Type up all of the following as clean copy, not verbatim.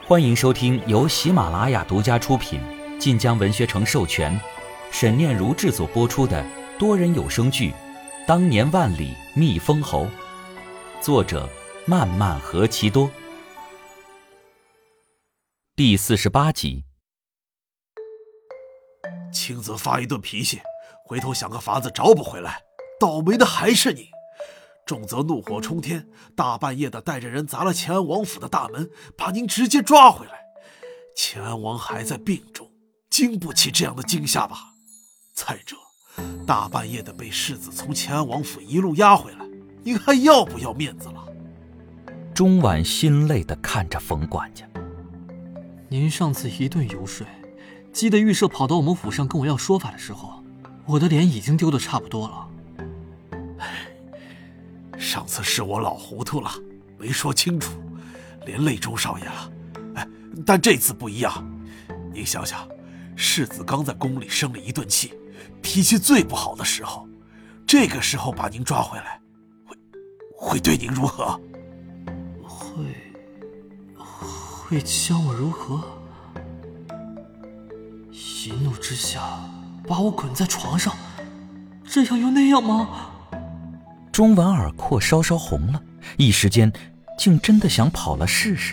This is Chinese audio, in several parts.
欢迎收听由喜马拉雅独家出品、晋江文学城授权、沈念如制作播出的多人有声剧《当年万里觅封侯》，作者漫漫何其多，第48集。 轻则发一顿脾气，回头想个法子找补回来，倒霉的还是你；重则怒火冲天，大半夜的带着人砸了乾安王府的大门，把您直接抓回来。乾安王还在病中，经不起这样的惊吓吧？再者，大半夜的被世子从乾安王府一路押回来，您还要不要面子了？ 钟婉心累地看着冯管家， 您上次一顿游说，激得御舍跑到我们府上跟我要说法的时候，我的脸已经丢得差不多了。 上次是我老糊涂了，没说清楚，连累钟少爷了。但这次不一样，您想想，世子刚在宫里生了一顿气，脾气最不好的时候，这个时候把您抓回来，会对您如何？ 会将我如何？一怒之下把我滚在床上，这样又那样吗？ 钟婉耳廓稍稍红了，一时间竟真的想跑了试试。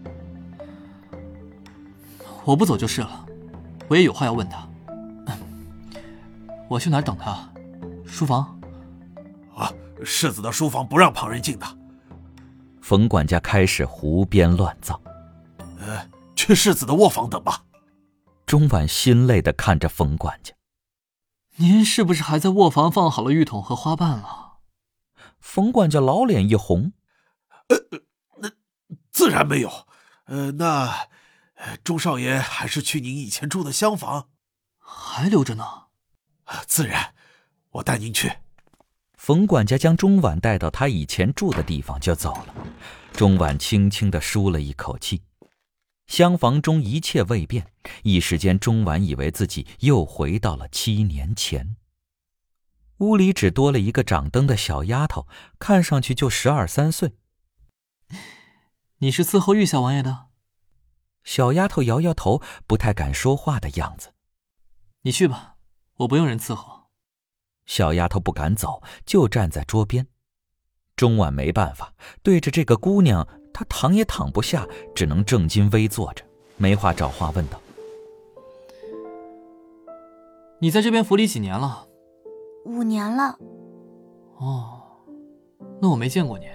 我不走就是了，我也有话要问他。我去哪儿等他？书房？ 世子的书房不让旁人进的。 冯管家开始胡编乱造。 去世子的卧房等吧。 钟婉心累地看着冯管家， 您是不是还在卧房放好了浴桶和花瓣了？ 冯管家老脸一红。 那自然没有。那钟少爷还是去您以前住的厢房？ 还留着呢。 自然，我带您去。 冯管家将钟婉带到他以前住的地方就走了。钟婉轻轻地舒了一口气。厢房中一切未变，一时间钟婉以为自己又回到了7年前。屋里只多了一个掌灯的小丫头，看上去就12、13岁。 你是伺候玉小王爷的？ 小丫头摇摇头，不太敢说话的样子。 你去吧，我不用人伺候。 小丫头不敢走，就站在桌边。钟婉没办法，对着这个姑娘，她躺也躺不下，只能正襟危坐着，没话找话问道： 你在这边府里几年了 ？5年了。 哦，那我没见过你。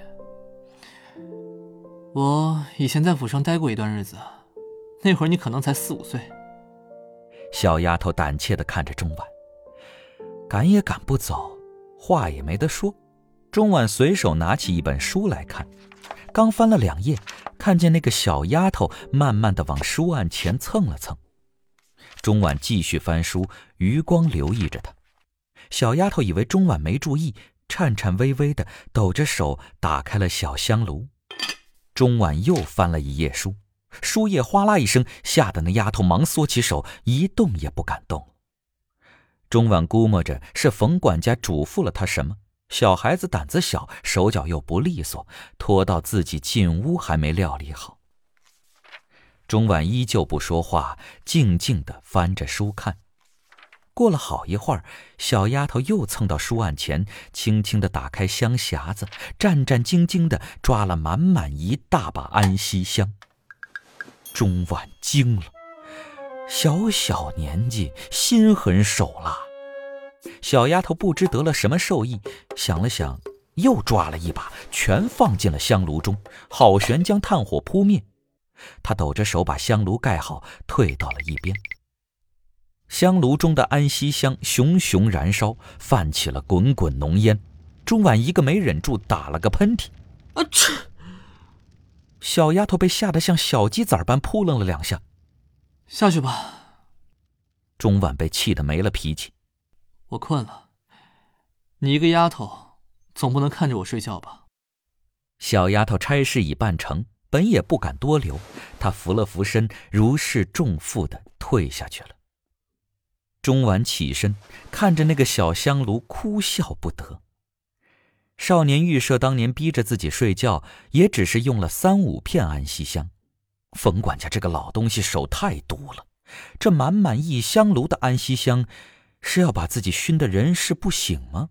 我以前在府上待过一段日子，那会儿你可能才4、5岁。 小丫头胆怯地看着钟婉，赶也赶不走，话也没得说。钟婉随手拿起一本书来看，刚翻了2页，看见那个小丫头慢慢地往书案前蹭了蹭。钟婉继续翻书，余光留意着她。小丫头以为钟婉没注意，颤颤巍巍地抖着手打开了小香炉。钟婉又翻了1页书，书页哗啦一声，吓得那丫头忙缩起手，一动也不敢动。钟婉估摸着是冯管家嘱咐了她什么，小孩子胆子小，手脚又不利索，拖到自己进屋还没料理好。钟婉依旧不说话，静静地翻着书看。过了好一会儿，小丫头又蹭到书案前，轻轻地打开香匣子，战战兢兢地抓了满满一大把安息香。钟婉惊了，小小年纪心狠手辣。小丫头不知得了什么授意，想了想，又抓了一把，全放进了香炉中，好悬将炭火扑灭。她抖着手把香炉盖好，退到了一边。香炉中的安息香熊熊燃烧，泛起了滚滚浓烟。钟婉一个没忍住，打了个喷嚏。小丫头被吓得像小鸡崽般扑棱了2下。 下去吧。 钟婉被气得没了脾气。 我困了，你一个丫头，总不能看着我睡觉吧？ 小丫头差事已办成，本也不敢多留，她扶了扶身，如释重负地退下去了。钟婉起身，看着那个小香炉，哭笑不得。少年预设当年逼着自己睡觉，也只是用了3、5片安息香， 冯管家这个老东西手太毒了，这满满1香炉的安息香，是要把自己熏得人事不省吗？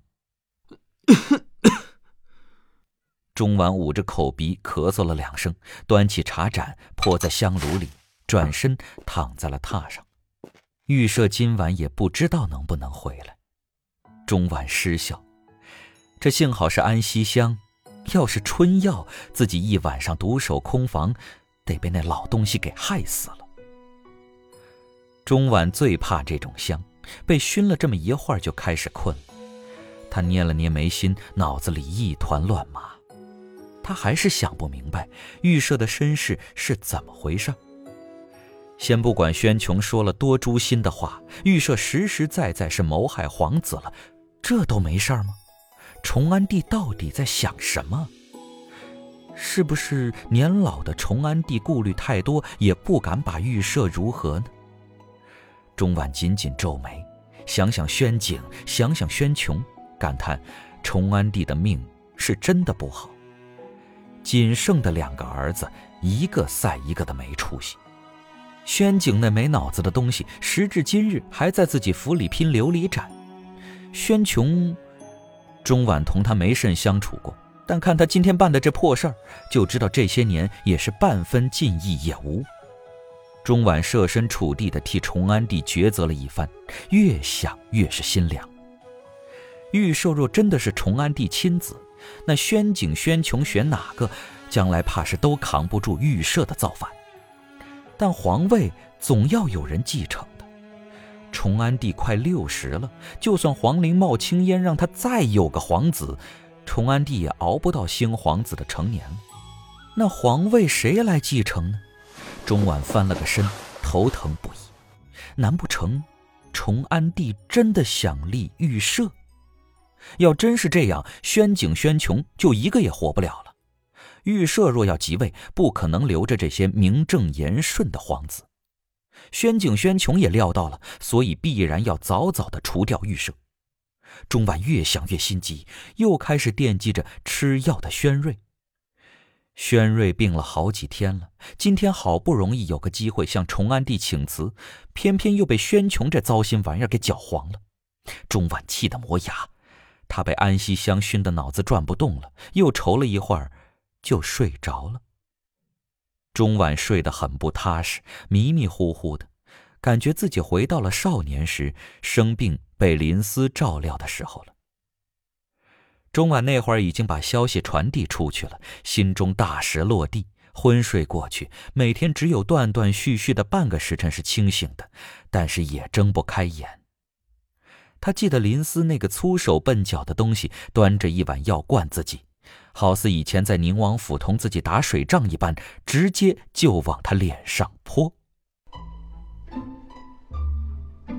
钟婉捂着口鼻咳嗽了2声，端起茶盏泼在香炉里，转身躺在了榻上。预设今晚也不知道能不能回来。钟婉失笑，这幸好是安息香，要是春药，自己一晚上独守空房，得被那老东西给害死了。钟婉最怕这种香，被熏了这么一会儿就开始困了。他捏了捏眉心，脑子里一团乱麻。他还是想不明白预设的身世是怎么回事。先不管宣琼说了多诛心的话，预设实实在在是谋害皇子了，这都没事吗？崇安帝到底在想什么？是不是年老的崇安帝顾虑太多，也不敢把预设如何呢？钟婉紧紧皱眉，想想宣景，想想宣琼，感叹崇安帝的命是真的不好。仅剩的2个儿子，一个赛一个的没出息。宣景那没脑子的东西，时至今日还在自己府里拼琉璃盏。宣琼，钟婉同他没甚相处过，但看他今天办的这破事儿，就知道这些年也是半分尽意也无。钟婉设身处地地替崇安帝抉择了一番，越想越是心凉。玉寿若真的是崇安帝亲子，那宣景、宣琼选哪个，将来怕是都扛不住预设的造反。但皇位总要有人继承的。崇安帝快60了，就算皇陵冒青烟，让他再有个皇子，崇安帝也熬不到新皇子的成年了。那皇位谁来继承呢？钟婉翻了个身，头疼不已。难不成崇安帝真的想立预设？要真是这样，宣景、宣琼就一个也活不了了。预设若要即位，不可能留着这些名正言顺的皇子。宣景、宣琼也料到了，所以必然要早早地除掉预设。钟婉越想越心急，又开始惦记着吃药的宣瑞。宣瑞病了好几天了，今天好不容易有个机会向崇安帝请辞，偏偏又被宣琼这糟心玩意儿给搅黄了。钟婉气得磨牙，他被安息香熏的脑子转不动了，又愁了一会儿就睡着了。钟婉睡得很不踏实，迷迷糊糊的，感觉自己回到了少年时生病被林思照料的时候了。钟婉那会儿已经把消息传递出去了，心中大石落地，昏睡过去，每天只有断断续续的半个时辰是清醒的，但是也睁不开眼。他记得林思那个粗手笨脚的东西端着一碗药灌自己，好似以前在宁王府同自己打水仗一般，直接就往他脸上泼。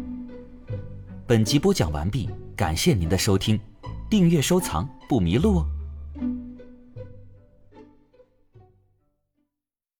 本集播讲完毕，感谢您的收听，订阅收藏不迷路哦。